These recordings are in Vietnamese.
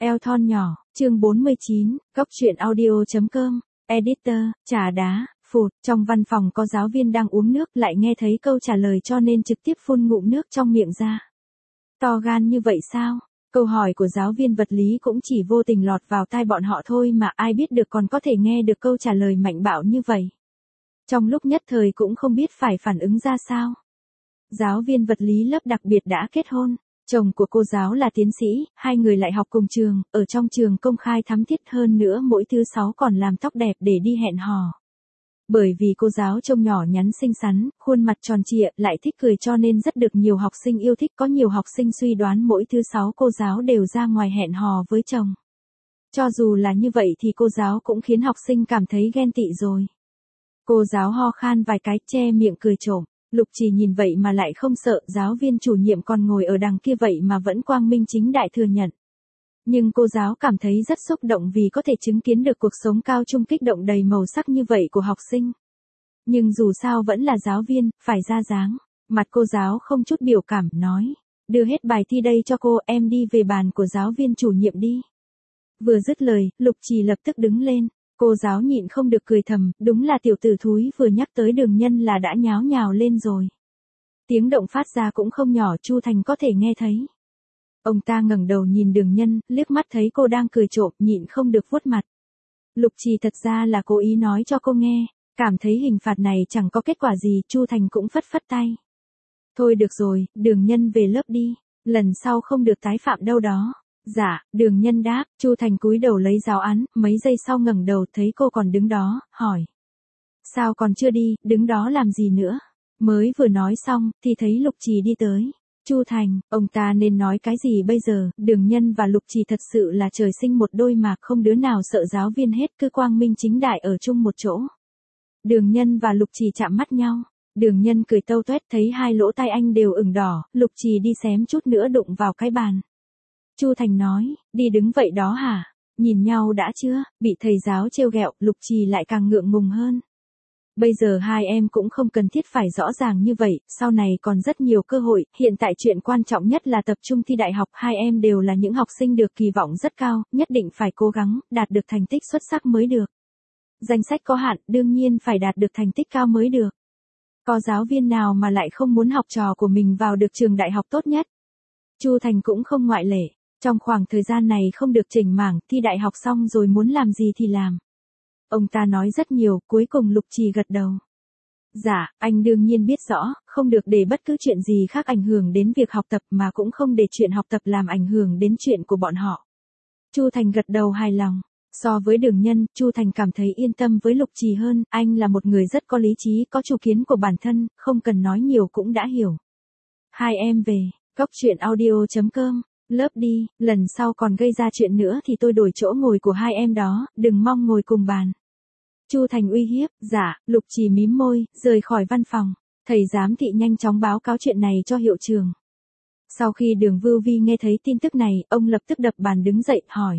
Eo thon nhỏ, chương 49, góc truyện audio.com, editor, trà đá, phụt, trong văn phòng có giáo viên đang uống nước lại nghe thấy câu trả lời cho nên trực tiếp phun ngụm nước trong miệng ra. To gan như vậy sao? Câu hỏi của giáo viên vật lý cũng chỉ vô tình lọt vào tai bọn họ thôi mà ai biết được còn có thể nghe được câu trả lời mạnh bạo như vậy. Trong lúc nhất thời cũng không biết phải phản ứng ra sao. Giáo viên vật lý lớp đặc biệt đã kết hôn. Chồng của cô giáo là tiến sĩ, hai người lại học cùng trường, ở trong trường công khai thắm thiết hơn nữa mỗi thứ sáu còn làm tóc đẹp để đi hẹn hò. Bởi vì cô giáo trông nhỏ nhắn xinh xắn, khuôn mặt tròn trịa, lại thích cười cho nên rất được nhiều học sinh yêu thích. Có nhiều học sinh suy đoán mỗi thứ sáu cô giáo đều ra ngoài hẹn hò với chồng. Cho dù là như vậy thì cô giáo cũng khiến học sinh cảm thấy ghen tị rồi. Cô giáo ho khan vài cái, che miệng cười trộm. Lục Trì nhìn vậy mà lại không sợ, giáo viên chủ nhiệm còn ngồi ở đằng kia vậy mà vẫn quang minh chính đại thừa nhận. Nhưng cô giáo cảm thấy rất xúc động vì có thể chứng kiến được cuộc sống cao trung kích động đầy màu sắc như vậy của học sinh. Nhưng dù sao vẫn là giáo viên, phải ra dáng. Mặt cô giáo không chút biểu cảm, nói, đưa hết bài thi đây cho cô, em đi về bàn của giáo viên chủ nhiệm đi. Vừa dứt lời, Lục Trì lập tức đứng lên. Cô giáo nhịn không được cười thầm, đúng là tiểu tử thúi vừa nhắc tới Đường Nhân là đã nháo nhào lên rồi. Tiếng động phát ra cũng không nhỏ, Chu Thành có thể nghe thấy. Ông ta ngẩng đầu nhìn Đường Nhân, liếc mắt thấy cô đang cười trộm, nhịn không được vuốt mặt. Lục Trì thật ra là cố ý nói cho cô nghe, cảm thấy hình phạt này chẳng có kết quả gì, Chu Thành cũng phất phất tay. Thôi được rồi, Đường Nhân về lớp đi, lần sau không được tái phạm đâu đó. Dạ, Đường Nhân đáp, Chu Thành cúi đầu lấy giáo án, mấy giây sau ngẩng đầu thấy cô còn đứng đó, hỏi. Sao còn chưa đi, đứng đó làm gì nữa? Mới vừa nói xong, thì thấy Lục Trì đi tới. Chu Thành, ông ta nên nói cái gì bây giờ? Đường Nhân và Lục Trì thật sự là trời sinh một đôi mà không đứa nào sợ giáo viên hết, cứ quang minh chính đại ở chung một chỗ. Đường Nhân và Lục Trì chạm mắt nhau. Đường Nhân cười tâu toét, thấy hai lỗ tai anh đều ửng đỏ, Lục Trì đi xém chút nữa đụng vào cái bàn. Chu Thành nói, đi đứng vậy đó hả? Nhìn nhau đã chưa? Bị thầy giáo trêu ghẹo, Lục Trì lại càng ngượng ngùng hơn. Bây giờ hai em cũng không cần thiết phải rõ ràng như vậy, sau này còn rất nhiều cơ hội, hiện tại chuyện quan trọng nhất là tập trung thi đại học, hai em đều là những học sinh được kỳ vọng rất cao, nhất định phải cố gắng, đạt được thành tích xuất sắc mới được. Danh sách có hạn, đương nhiên phải đạt được thành tích cao mới được. Có giáo viên nào mà lại không muốn học trò của mình vào được trường đại học tốt nhất? Chu Thành cũng không ngoại lệ. Trong khoảng thời gian này không được chỉnh mảng, thi đại học xong rồi muốn làm gì thì làm. Ông ta nói rất nhiều, cuối cùng Lục Trì gật đầu. Dạ, anh đương nhiên biết rõ, không được để bất cứ chuyện gì khác ảnh hưởng đến việc học tập mà cũng không để chuyện học tập làm ảnh hưởng đến chuyện của bọn họ. Chu Thành gật đầu hài lòng. So với Đường Nhân, Chu Thành cảm thấy yên tâm với Lục Trì hơn, anh là một người rất có lý trí, có chủ kiến của bản thân, không cần nói nhiều cũng đã hiểu. Hai em về, góc truyện audio.com. Lớp đi, lần sau còn gây ra chuyện nữa thì tôi đổi chỗ ngồi của hai em đó, đừng mong ngồi cùng bàn. Chu Thành uy hiếp, dạ, Lục Trì mím môi, rời khỏi văn phòng. Thầy giám thị nhanh chóng báo cáo chuyện này cho hiệu trưởng. Sau khi Đường Vưu Vi nghe thấy tin tức này, ông lập tức đập bàn đứng dậy, hỏi.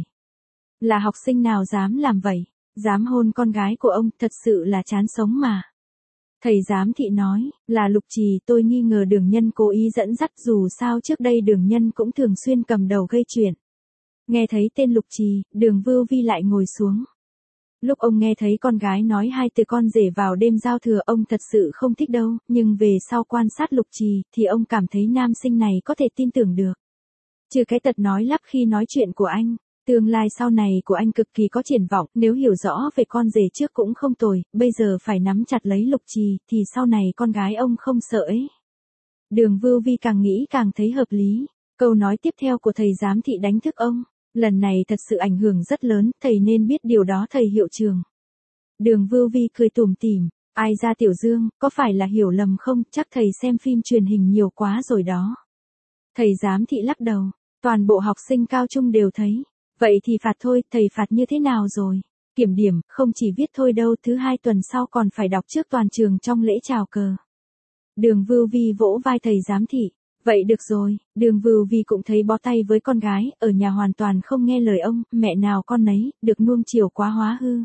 Là học sinh nào dám làm vậy? Dám hôn con gái của ông, thật sự là chán sống mà. Thầy giám thị nói, là Lục Trì, tôi nghi ngờ Đường Nhân cố ý dẫn dắt, dù sao trước đây Đường Nhân cũng thường xuyên cầm đầu gây chuyện. Nghe thấy tên Lục Trì, Đường Vưu Vi lại ngồi xuống. Lúc ông nghe thấy con gái nói hai từ con rể vào đêm giao thừa, ông thật sự không thích đâu, nhưng về sau quan sát Lục Trì, thì ông cảm thấy nam sinh này có thể tin tưởng được. Trừ cái tật nói lắp khi nói chuyện của anh. Tương lai sau này của anh cực kỳ có triển vọng, nếu hiểu rõ về con rể trước cũng không tồi, bây giờ phải nắm chặt lấy Lục Trì, thì sau này con gái ông không sợ ấy. Đường Vưu Vi càng nghĩ càng thấy hợp lý. Câu nói tiếp theo của thầy giám thị đánh thức ông. Lần này thật sự ảnh hưởng rất lớn, thầy nên biết điều đó thầy hiệu trưởng. Đường Vưu Vi cười tủm tỉm, ai ra Tiểu Dương, có phải là hiểu lầm không, chắc thầy xem phim truyền hình nhiều quá rồi đó. Thầy giám thị lắc đầu, toàn bộ học sinh cao trung đều thấy. Vậy thì phạt thôi, thầy phạt như thế nào rồi? Kiểm điểm, không chỉ viết thôi đâu, thứ hai tuần sau còn phải đọc trước toàn trường trong lễ chào cờ. Đường Vưu Vi vỗ vai thầy giám thị. Vậy được rồi, Đường Vưu Vi cũng thấy bó tay với con gái, ở nhà hoàn toàn không nghe lời ông, mẹ nào con nấy, được nuông chiều quá hóa hư.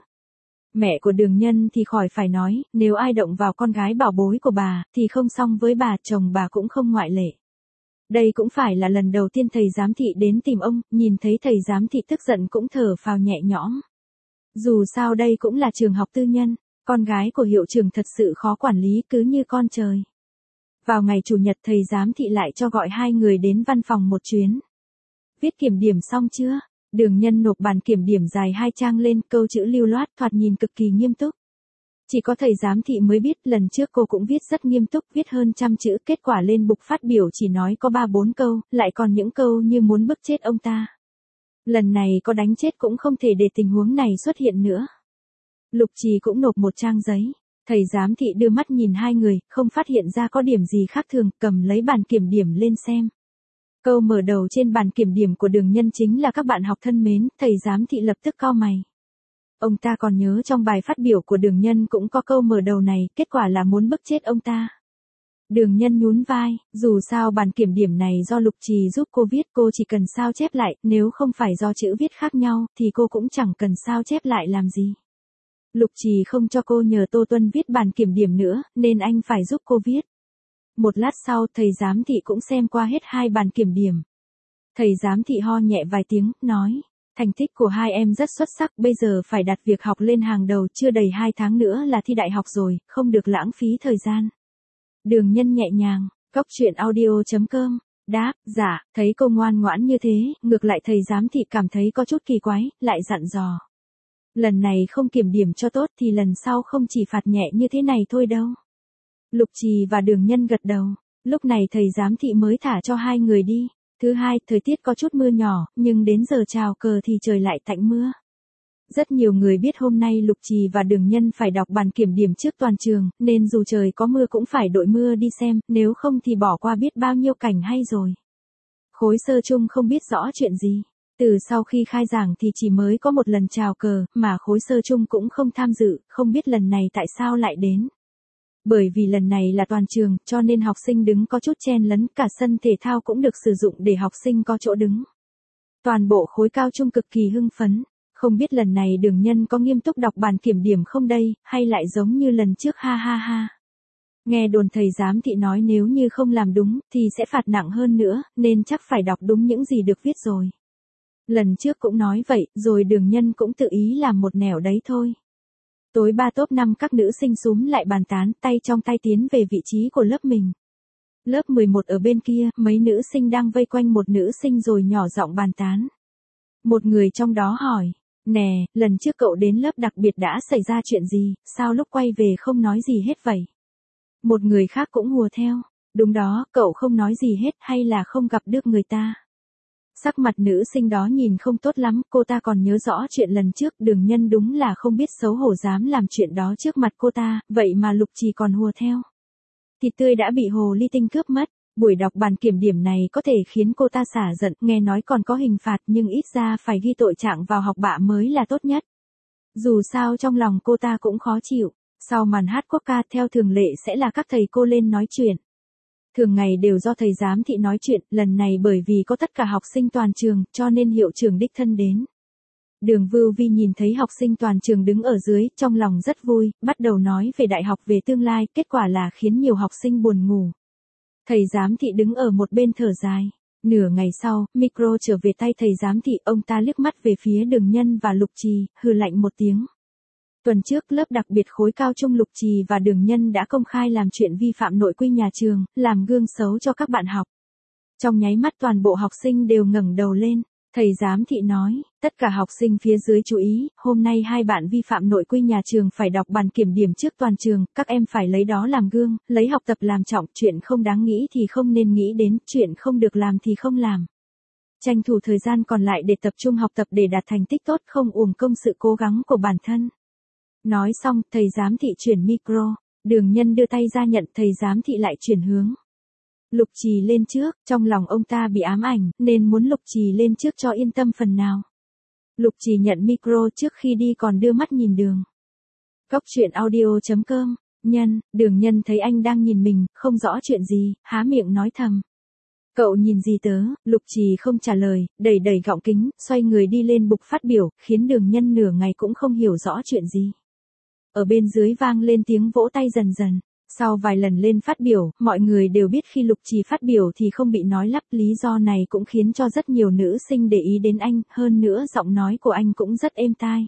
Mẹ của Đường Nhân thì khỏi phải nói, nếu ai động vào con gái bảo bối của bà, thì không xong với bà, chồng bà cũng không ngoại lệ. Đây cũng phải là lần đầu tiên thầy giám thị đến tìm ông, nhìn thấy thầy giám thị tức giận cũng thở phào nhẹ nhõm. Dù sao đây cũng là trường học tư nhân, con gái của hiệu trưởng thật sự khó quản lý cứ như con trời. Vào ngày chủ nhật thầy giám thị lại cho gọi hai người đến văn phòng một chuyến. Viết kiểm điểm xong chưa? Đường Nhân nộp bản kiểm điểm dài 2 trang lên, câu chữ lưu loát thoạt nhìn cực kỳ nghiêm túc. Chỉ có thầy giám thị mới biết lần trước cô cũng viết rất nghiêm túc, viết hơn 100 chữ, kết quả lên bục phát biểu chỉ nói có 3-4 câu, lại còn những câu như muốn bức chết ông ta. Lần này có đánh chết cũng không thể để tình huống này xuất hiện nữa. Lục Trì cũng nộp 1 trang giấy. Thầy giám thị đưa mắt nhìn hai người, không phát hiện ra có điểm gì khác thường, cầm lấy bản kiểm điểm lên xem. Câu mở đầu trên bản kiểm điểm của Đường Nhân chính là các bạn học thân mến, thầy giám thị lập tức cau mày. Ông ta còn nhớ trong bài phát biểu của Đường Nhân cũng có câu mở đầu này, kết quả là muốn bức chết ông ta. Đường Nhân nhún vai, dù sao bản kiểm điểm này do Lục Trì giúp cô viết, cô chỉ cần sao chép lại, nếu không phải do chữ viết khác nhau, thì cô cũng chẳng cần sao chép lại làm gì. Lục Trì không cho cô nhờ Tô Tuân viết bản kiểm điểm nữa, nên anh phải giúp cô viết. Một lát sau, thầy giám thị cũng xem qua hết 2 bản kiểm điểm. Thầy giám thị ho nhẹ vài tiếng, nói, thành tích của hai em rất xuất sắc, bây giờ phải đặt việc học lên hàng đầu, chưa đầy 2 tháng nữa là thi đại học rồi, không được lãng phí thời gian. Đường Nhân nhẹ nhàng, goctruyện.audio.com, đáp, dạ, thấy cô ngoan ngoãn như thế, ngược lại thầy giám thị cảm thấy có chút kỳ quái, lại dặn dò. Lần này không kiểm điểm cho tốt thì lần sau không chỉ phạt nhẹ như thế này thôi đâu. Lục Trì và Đường Nhân gật đầu, lúc này thầy giám thị mới thả cho hai người đi. Thứ hai, thời tiết có chút mưa nhỏ, nhưng đến giờ chào cờ thì trời lại tạnh mưa. Rất nhiều người biết hôm nay Lục Trì và Đường Nhân phải đọc bản kiểm điểm trước toàn trường, nên dù trời có mưa cũng phải đội mưa đi xem, nếu không thì bỏ qua biết bao nhiêu cảnh hay rồi. Khối sơ chung không biết rõ chuyện gì. Từ sau khi khai giảng thì chỉ mới có một lần chào cờ, mà khối sơ chung cũng không tham dự, không biết lần này tại sao lại đến. Bởi vì lần này là toàn trường, cho nên học sinh đứng có chút chen lấn, cả sân thể thao cũng được sử dụng để học sinh có chỗ đứng. Toàn bộ khối cao trung cực kỳ hưng phấn, không biết lần này Đường Nhân có nghiêm túc đọc bản kiểm điểm không đây, hay lại giống như lần trước ha ha ha. Nghe đồn thầy giám thị nói nếu như không làm đúng, thì sẽ phạt nặng hơn nữa, nên chắc phải đọc đúng những gì được viết rồi. Lần trước cũng nói vậy, rồi Đường Nhân cũng tự ý làm một nẻo đấy thôi. Tối 3 top 5 các nữ sinh xúm lại bàn tán, tay trong tay tiến về vị trí của lớp mình. Lớp 11 ở bên kia, mấy nữ sinh đang vây quanh một nữ sinh rồi nhỏ giọng bàn tán. Một người trong đó hỏi, nè, lần trước cậu đến lớp đặc biệt đã xảy ra chuyện gì, sao lúc quay về không nói gì hết vậy? Một người khác cũng hùa theo, đúng đó, cậu không nói gì hết hay là không gặp được người ta? Sắc mặt nữ sinh đó nhìn không tốt lắm, cô ta còn nhớ rõ chuyện lần trước, Đường Nhân đúng là không biết xấu hổ dám làm chuyện đó trước mặt cô ta, vậy mà Lục Trì còn hùa theo. Thịt tươi đã bị hồ ly tinh cướp mất, buổi đọc bản kiểm điểm này có thể khiến cô ta xả giận, nghe nói còn có hình phạt nhưng ít ra phải ghi tội trạng vào học bạ mới là tốt nhất. Dù sao trong lòng cô ta cũng khó chịu, sau màn hát quốc ca theo thường lệ sẽ là các thầy cô lên nói chuyện. Thường ngày đều do thầy giám thị nói chuyện, lần này bởi vì có tất cả học sinh toàn trường, cho nên hiệu trưởng đích thân đến. Đường Vưu Vi nhìn thấy học sinh toàn trường đứng ở dưới, trong lòng rất vui, bắt đầu nói về đại học về tương lai, kết quả là khiến nhiều học sinh buồn ngủ. Thầy giám thị đứng ở một bên thở dài. Nửa ngày sau, micro trở về tay thầy giám thị, ông ta liếc mắt về phía Đường Nhân và Lục Trì, hừ lạnh một tiếng. Tuần trước lớp đặc biệt khối cao trung Lục Trì và Đường Nhân đã công khai làm chuyện vi phạm nội quy nhà trường, làm gương xấu cho các bạn học. Trong nháy mắt toàn bộ học sinh đều ngẩng đầu lên, thầy giám thị nói, tất cả học sinh phía dưới chú ý, hôm nay hai bạn vi phạm nội quy nhà trường phải đọc bản kiểm điểm trước toàn trường, các em phải lấy đó làm gương, lấy học tập làm trọng, chuyện không đáng nghĩ thì không nên nghĩ đến, chuyện không được làm thì không làm. Tranh thủ thời gian còn lại để tập trung học tập để đạt thành tích tốt, không uổng công sự cố gắng của bản thân. Nói xong, thầy giám thị chuyển micro, Đường Nhân đưa tay ra nhận, thầy giám thị lại chuyển hướng. Lục Trì lên trước, trong lòng ông ta bị ám ảnh, nên muốn Lục Trì lên trước cho yên tâm phần nào. Lục Trì nhận micro trước khi đi còn đưa mắt nhìn Đường. Goctruyện.audio.com, Đường Nhân thấy anh đang nhìn mình, không rõ chuyện gì, há miệng nói thầm. Cậu nhìn gì tớ? Lục Trì không trả lời, đẩy gọng kính, xoay người đi lên bục phát biểu, khiến Đường Nhân nửa ngày cũng không hiểu rõ chuyện gì. Ở bên dưới vang lên tiếng vỗ tay dần dần. Sau vài lần lên phát biểu, mọi người đều biết khi Lục Trì phát biểu thì không bị nói lắp, lý do này cũng khiến cho rất nhiều nữ sinh để ý đến anh, hơn nữa giọng nói của anh cũng rất êm tai.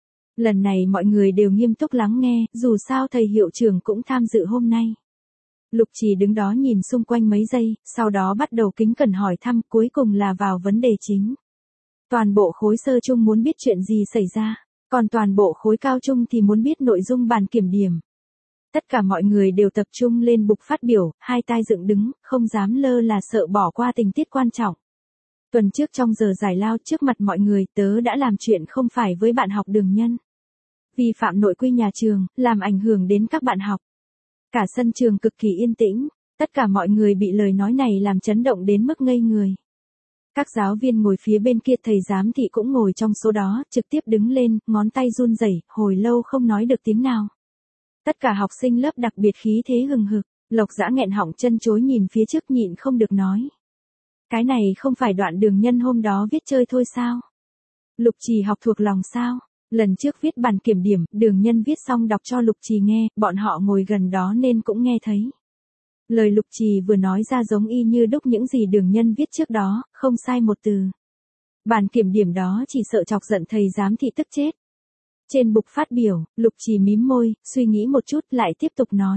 Lần này mọi người đều nghiêm túc lắng nghe, dù sao thầy hiệu trưởng cũng tham dự hôm nay. Lục Trì đứng đó nhìn xung quanh mấy giây, sau đó bắt đầu kính cẩn hỏi thăm, cuối cùng là vào vấn đề chính. Toàn bộ khối sơ chung muốn biết chuyện gì xảy ra, còn toàn bộ khối cao trung thì muốn biết nội dung bàn kiểm điểm. Tất cả mọi người đều tập trung lên bục phát biểu, hai tai dựng đứng, không dám lơ là sợ bỏ qua tình tiết quan trọng. Tuần trước trong giờ giải lao trước mặt mọi người, tớ đã làm chuyện không phải với bạn học Đường Nhân. Vi phạm nội quy nhà trường, làm ảnh hưởng đến các bạn học. Cả sân trường cực kỳ yên tĩnh, tất cả mọi người bị lời nói này làm chấn động đến mức ngây người. Các giáo viên ngồi phía bên kia, thầy giám thị cũng ngồi trong số đó, trực tiếp đứng lên, ngón tay run rẩy, hồi lâu không nói được tiếng nào. Tất cả học sinh lớp đặc biệt khí thế hừng hực, Lộc Dã nghẹn họng chân chối nhìn phía trước nhịn không được nói. Cái này không phải đoạn Đường Nhân hôm đó viết chơi thôi sao? Lục Trì học thuộc lòng sao? Lần trước viết bàn kiểm điểm, Đường Nhân viết xong đọc cho Lục Trì nghe, bọn họ ngồi gần đó nên cũng nghe thấy. Lời Lục Trì vừa nói ra giống y như đúc những gì Đường Nhân viết trước đó, không sai một từ. Bàn kiểm điểm đó chỉ sợ chọc giận thầy giám thị tức chết. Trên bục phát biểu, Lục Trì mím môi, suy nghĩ một chút lại tiếp tục nói.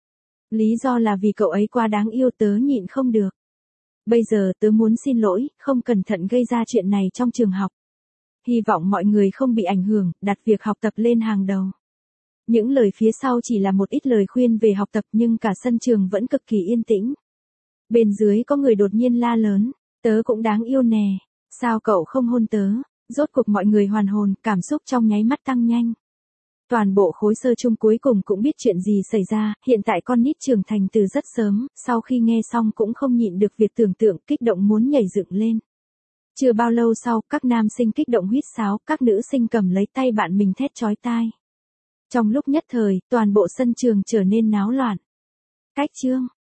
Lý do là vì cậu ấy quá đáng yêu, tớ nhịn không được. Bây giờ tớ muốn xin lỗi, không cẩn thận gây ra chuyện này trong trường học. Hy vọng mọi người không bị ảnh hưởng, đặt việc học tập lên hàng đầu. Những lời phía sau chỉ là một ít lời khuyên về học tập nhưng cả sân trường vẫn cực kỳ yên tĩnh. Bên dưới có người đột nhiên la lớn, tớ cũng đáng yêu nè, sao cậu không hôn tớ? Rốt cuộc mọi người hoàn hồn, cảm xúc trong nháy mắt tăng nhanh. Toàn bộ khối sơ chung cuối cùng cũng biết chuyện gì xảy ra, hiện tại con nít trưởng thành từ rất sớm, sau khi nghe xong cũng không nhịn được việc tưởng tượng, kích động muốn nhảy dựng lên. Chưa bao lâu sau, các nam sinh kích động huýt sáo, các nữ sinh cầm lấy tay bạn mình thét chói tai. Trong lúc nhất thời, toàn bộ sân trường trở nên náo loạn. Cách chương